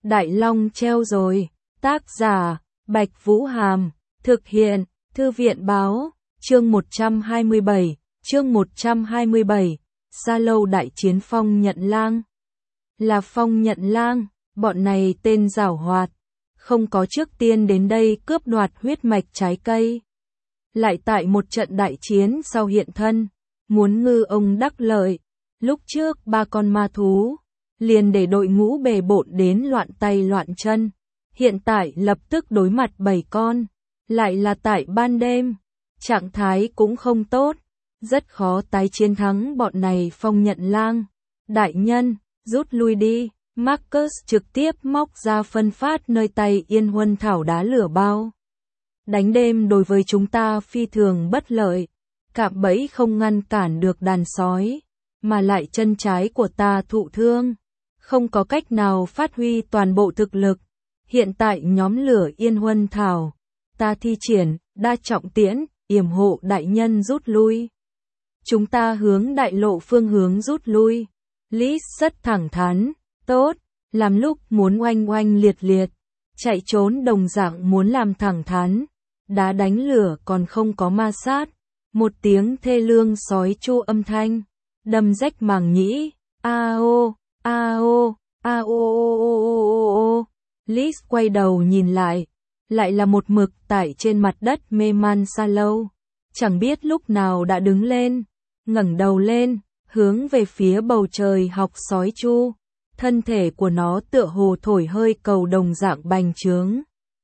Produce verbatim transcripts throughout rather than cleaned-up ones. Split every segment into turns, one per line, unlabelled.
Đại Long treo rồi. Tác giả, Bạch Vũ Hàm. Thực hiện, Thư viện Báo. Chương một trăm hai mươi bảy. Chương một trăm hai mươi bảy. Sa Lâu đại chiến Phong Nhận Lang. Là Phong Nhận Lang, bọn này tên giảo hoạt. Không có trước tiên đến đây cướp đoạt huyết mạch trái cây. Lại tại một trận đại chiến sau hiện thân. Muốn ngư ông đắc lợi. Lúc trước ba con ma thú. Liền để đội ngũ bề bộn đến loạn tay loạn chân. Hiện tại lập tức đối mặt bảy con. Lại là tại ban đêm. Trạng thái cũng không tốt. Rất khó tái chiến thắng bọn này. Phong Nhận Lang. Đại nhân, rút lui đi. Marcus trực tiếp móc ra phân phát nơi tay Yên Huân thảo đá lửa bao. Đánh đêm đối với chúng ta phi thường bất lợi. Cạm bẫy không ngăn cản được đàn sói. Mà lại chân trái của ta thụ thương. Không có cách nào phát huy toàn bộ thực lực. Hiện tại nhóm lửa Yên Huân thảo. Ta thi triển, đa trọng tiễn, yểm hộ đại nhân rút lui. Chúng ta hướng đại lộ phương hướng rút lui. Lis rất thẳng thắn. Tốt, làm lúc muốn oanh oanh liệt liệt. Chạy trốn đồng dạng muốn làm thẳng thắn. Đá đánh lửa còn không có ma sát. Một tiếng thê lương sói chu âm thanh. Đâm rách màng nhĩ. A ô, a ô, a ô ô ô ô ô. Lis quay đầu nhìn lại. Lại là một mực tại trên mặt đất mê man Sa Lâu. Chẳng biết lúc nào đã đứng lên. Ngẩng đầu lên, hướng về phía bầu trời học sói chu. Thân thể của nó tựa hồ thổi hơi cầu đồng dạng bành trướng.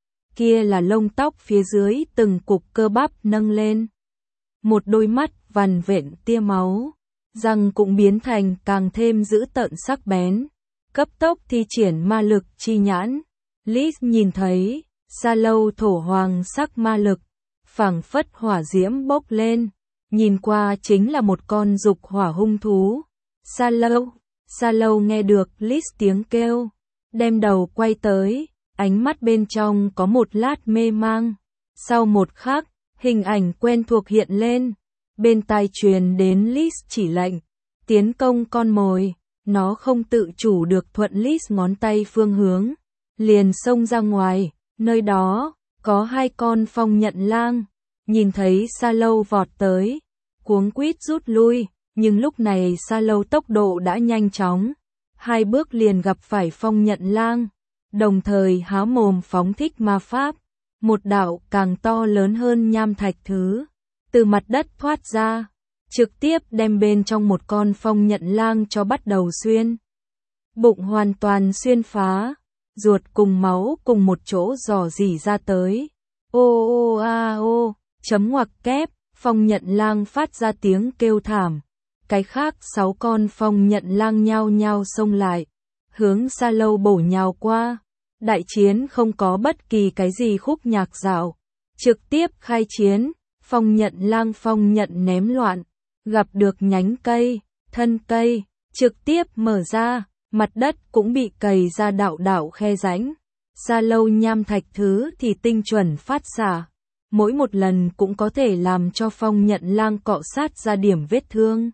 Kia là lông tóc phía dưới từng cục cơ bắp nâng lên. Một đôi mắt vằn vện tia máu. Răng cũng biến thành càng thêm dữ tợn sắc bén. Cấp tốc thi triển ma lực chi nhãn. Lis nhìn thấy, Sa Lâu thổ hoàng sắc ma lực. Phảng phất hỏa diễm bốc lên. Nhìn qua chính là một con dục hỏa hung thú. Sa Lâu. Sa Lâu nghe được Lis tiếng kêu. Đem đầu quay tới. Ánh mắt bên trong có một lát mê mang. Sau một khắc, hình ảnh quen thuộc hiện lên. Bên tai truyền đến Lis chỉ lệnh. Tiến công con mồi. Nó không tự chủ được thuận Lis ngón tay phương hướng. Liền xông ra ngoài. Nơi đó, có hai con Phong Nhận Lang. Nhìn thấy Sa Lâu vọt tới. Cuống quýt rút lui. Nhưng lúc này Sa Lâu tốc độ đã nhanh chóng. Hai bước liền gặp phải Phong Nhận Lang. Đồng thời há mồm phóng thích ma pháp. Một đạo càng to lớn hơn nham thạch thứ. Từ mặt đất thoát ra. Trực tiếp đem bên trong một con Phong Nhận Lang cho bắt đầu xuyên. Bụng hoàn toàn xuyên phá. Ruột cùng máu cùng một chỗ rò rỉ ra tới. Ô ô a ô. Chấm ngoặc kép. Phong Nhận Lang phát ra tiếng kêu thảm. Cái khác sáu con Phong Nhận Lang nhao nhao xông lại. Hướng Sa Lâu bổ nhào qua. Đại chiến không có bất kỳ cái gì khúc nhạc dạo. Trực tiếp khai chiến. Phong Nhận Lang phong nhận ném loạn. Gặp được nhánh cây, thân cây. Trực tiếp mở ra. Mặt đất cũng bị cày ra đạo đạo khe rãnh. Sa Lâu nham thạch thứ thì tinh chuẩn phát xạ. Mỗi một lần cũng có thể làm cho Phong Nhận Lang cọ sát ra điểm vết thương.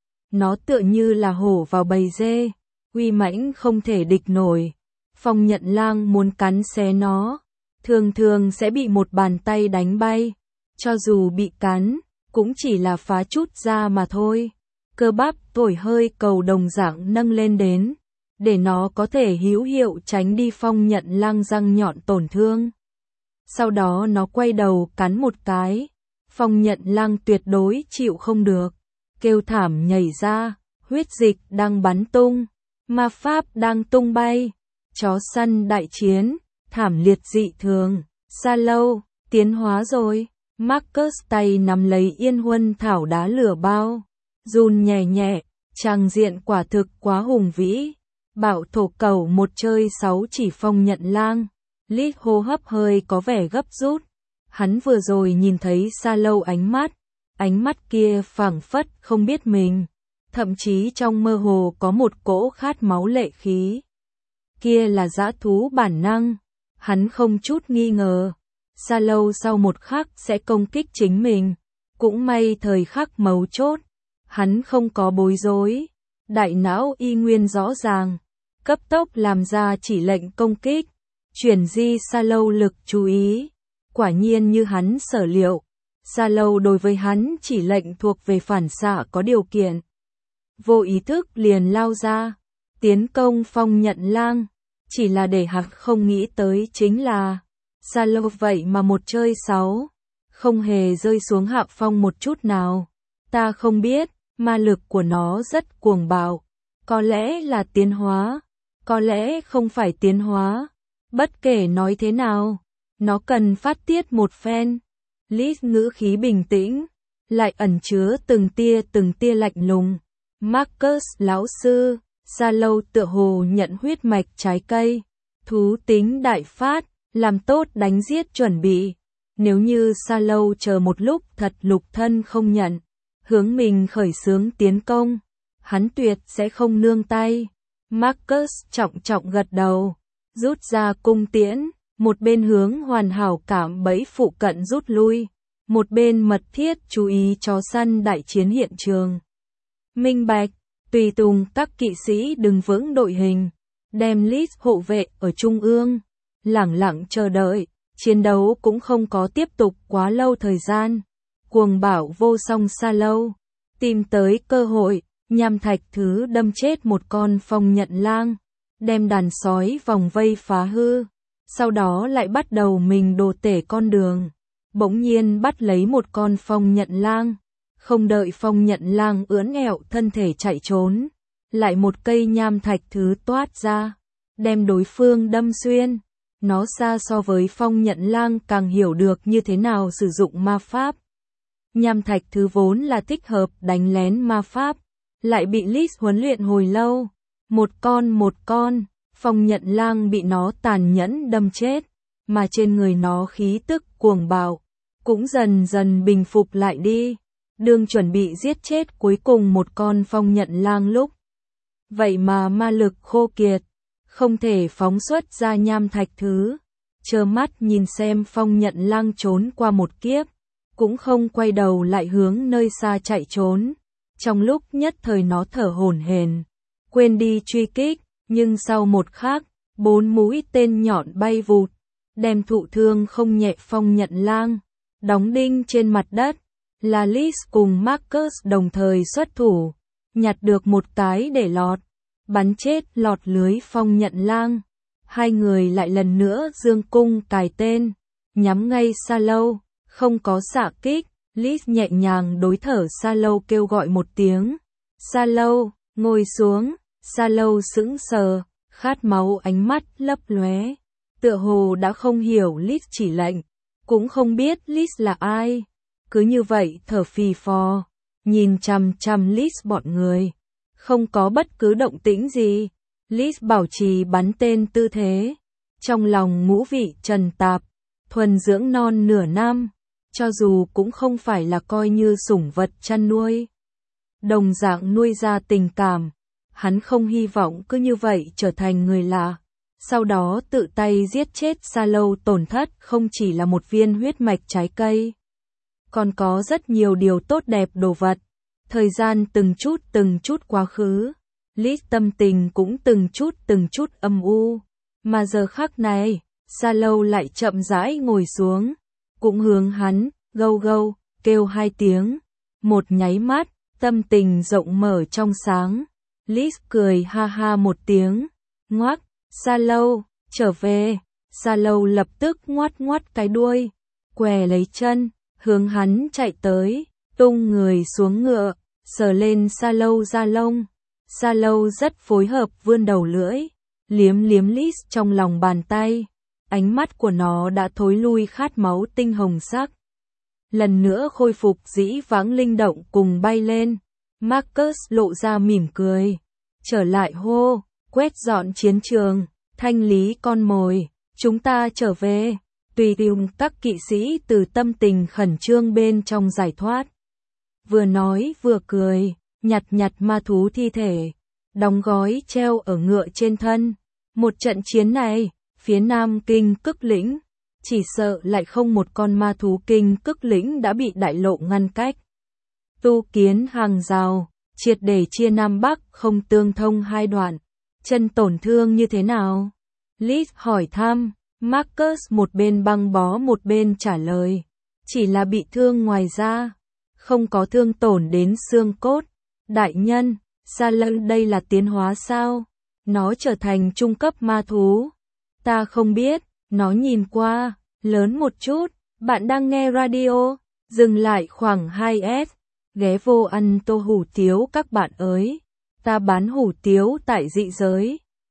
Nó tựa như là hổ vào bầy dê, uy mãnh không thể địch nổi. Phong Nhận Lang muốn cắn xé nó, thường thường sẽ bị một bàn tay đánh bay. Cho dù bị cắn, cũng chỉ là phá chút da mà thôi. Cơ bắp thổi hơi cầu đồng dạng nâng lên đến, để nó có thể hữu hiệu tránh đi Phong Nhận Lang răng nhọn tổn thương. Sau đó nó quay đầu cắn một cái. Phong Nhận Lang tuyệt đối chịu không được. Kêu thảm nhảy ra. Huyết dịch đang bắn tung. Ma pháp đang tung bay. Chó săn đại chiến. Thảm liệt dị thường. Sa Lâu, tiến hóa rồi. Marcus tay nắm lấy Yên Huân thảo đá lửa bao. Run nhẹ nhẹ. Tràng diện quả thực quá hùng vĩ. Bạo thổ cầu một chơi sáu chỉ Phong Nhận Lang. Lis hô hấp hơi có vẻ gấp rút. Hắn vừa rồi nhìn thấy Sa Lâu ánh mắt. Ánh mắt kia phảng phất không biết mình. Thậm chí trong mơ hồ có một cỗ khát máu lệ khí. Kia là dã thú bản năng. Hắn không chút nghi ngờ. Sa Lâu sau một khắc sẽ công kích chính mình. Cũng may thời khắc mấu chốt. Hắn không có bối rối. Đại não y nguyên rõ ràng. cấp tốc làm ra chỉ lệnh công kích, chuyển di Sa Lâu lực chú ý. Quả nhiên như hắn sở liệu, Sa Lâu đối với hắn chỉ lệnh thuộc về phản xạ có điều kiện. Vô ý thức liền lao ra, tiến công Phong Nhận Lang, chỉ là để hắn không nghĩ tới chính là, Sa Lâu vậy mà một chơi sáu, không hề rơi xuống hạ phong một chút nào. Ta không biết, ma lực của nó rất cuồng bạo, có lẽ là tiến hóa, có lẽ không phải tiến hóa, bất kể nói thế nào, nó cần phát tiết một phen. Liz ngữ khí bình tĩnh, lại ẩn chứa từng tia từng tia lạnh lùng. Marcus lão sư, Sa Lâu tựa hồ nhận huyết mạch trái cây, thú tính đại phát, làm tốt đánh giết chuẩn bị. Nếu như Sa Lâu chờ một lúc thật lục thân không nhận, hướng mình khởi xướng tiến công, hắn tuyệt sẽ không nương tay. Marcus trọng trọng gật đầu, rút ra cung tiễn, một bên hướng hoàn hảo cảm bẫy phụ cận rút lui, một bên mật thiết chú ý chó săn đại chiến hiện trường. Minh bạch, tùy tùng các kỵ sĩ đứng vững đội hình, đem Liz hộ vệ ở trung ương, lẳng lặng chờ đợi. Chiến đấu cũng không có tiếp tục quá lâu thời gian. Cuồng bảo vô song Sa Lâu, tìm tới cơ hội, nham thạch thứ đâm chết một con Phong Nhận Lang, đem đàn sói vòng vây phá hư, sau đó lại bắt đầu mình đồ tể con đường, bỗng nhiên bắt lấy một con Phong Nhận Lang, không đợi Phong Nhận Lang ưỡn ẹo thân thể chạy trốn, lại một cây nham thạch thứ toát ra, đem đối phương đâm xuyên. Nó xa so với Phong Nhận Lang càng hiểu được như thế nào sử dụng ma pháp. Nham thạch thứ vốn là thích hợp đánh lén ma pháp, lại bị Liz huấn luyện hồi lâu. Một con một con, Phong Nhận Lang bị nó tàn nhẫn đâm chết, mà trên người nó khí tức cuồng bạo, cũng dần dần bình phục lại đi. Đương chuẩn bị giết chết cuối cùng một con Phong Nhận Lang lúc. Vậy mà ma lực khô kiệt, không thể phóng xuất ra nham thạch thứ, trơ mắt nhìn xem Phong Nhận Lang trốn qua một kiếp, cũng không quay đầu lại hướng nơi xa chạy trốn. Trong lúc nhất thời nó thở hổn hển, quên đi truy kích, nhưng sau một khắc, bốn mũi tên nhọn bay vụt, đem thụ thương không nhẹ Phong Nhận Lang, đóng đinh trên mặt đất. Là Liz cùng Marcus đồng thời xuất thủ, nhặt được một cái để lọt, bắn chết lọt lưới Phong Nhận Lang. Hai người lại lần nữa dương cung cài tên, nhắm ngay Sa Lâu, không có xạ kích. Liz nhẹ nhàng đối thở Sa Lâu kêu gọi một tiếng. Sa Lâu, ngồi xuống. Sa Lâu sững sờ, khát máu ánh mắt lấp lóe, tựa hồ đã không hiểu Liz chỉ lệnh, cũng không biết Liz là ai. Cứ như vậy thở phì phò, nhìn chằm chằm Liz bọn người, không có bất cứ động tĩnh gì. Liz bảo trì bắn tên tư thế, trong lòng ngũ vị trần tạp, thuần dưỡng non nửa năm, cho dù cũng không phải là coi như sủng vật chăn nuôi, đồng dạng nuôi ra tình cảm, hắn không hy vọng cứ như vậy trở thành người lạ, sau đó tự tay giết chết Sa Lâu. Tổn thất không chỉ là một viên huyết mạch trái cây, còn có rất nhiều điều tốt đẹp đồ vật. Thời gian từng chút từng chút quá khứ, Liz tâm tình cũng từng chút từng chút âm u, mà giờ khắc này, Sa Lâu lại chậm rãi ngồi xuống, cũng hướng hắn, gâu gâu, kêu hai tiếng, một nháy mắt, tâm tình rộng mở trong sáng. Liz cười ha ha một tiếng, ngoác, Sa Lâu, trở về. Sa Lâu lập tức ngoắt ngoắt cái đuôi, què lấy chân, hướng hắn chạy tới, tung người xuống ngựa, sờ lên Sa Lâu da lông. Sa Lâu rất phối hợp vươn đầu lưỡi, liếm liếm Liz trong lòng bàn tay, ánh mắt của nó đã thối lui khát máu tinh hồng sắc. Lần nữa khôi phục dĩ vãng linh động cùng bay lên. Marcus lộ ra mỉm cười, trở lại hô, quét dọn chiến trường, thanh lý con mồi, chúng ta trở về. Tùy tiùng các kỵ sĩ từ tâm tình khẩn trương bên trong giải thoát. Vừa nói vừa cười, nhặt nhặt ma thú thi thể, đóng gói treo ở ngựa trên thân. Một trận chiến này, phía Nam Kinh Cức Lĩnh, chỉ sợ lại không một con ma thú Kinh Cức Lĩnh đã bị đại lộ ngăn cách. Tu kiến hàng rào, triệt để chia Nam Bắc không tương thông hai đoạn. Chân tổn thương như thế nào? Liz hỏi thăm. Marcus một bên băng bó một bên trả lời. Chỉ là bị thương ngoài da. Không có thương tổn đến xương cốt. Đại nhân, Salem đây là tiến hóa sao? Nó trở thành trung cấp ma thú. Ta không biết, nó nhìn qua, lớn một chút. Bạn đang nghe radio, dừng lại khoảng hai S. Ghé vô ăn tô hủ tiếu các bạn ơi. Ta bán hủ tiếu tại dị giới.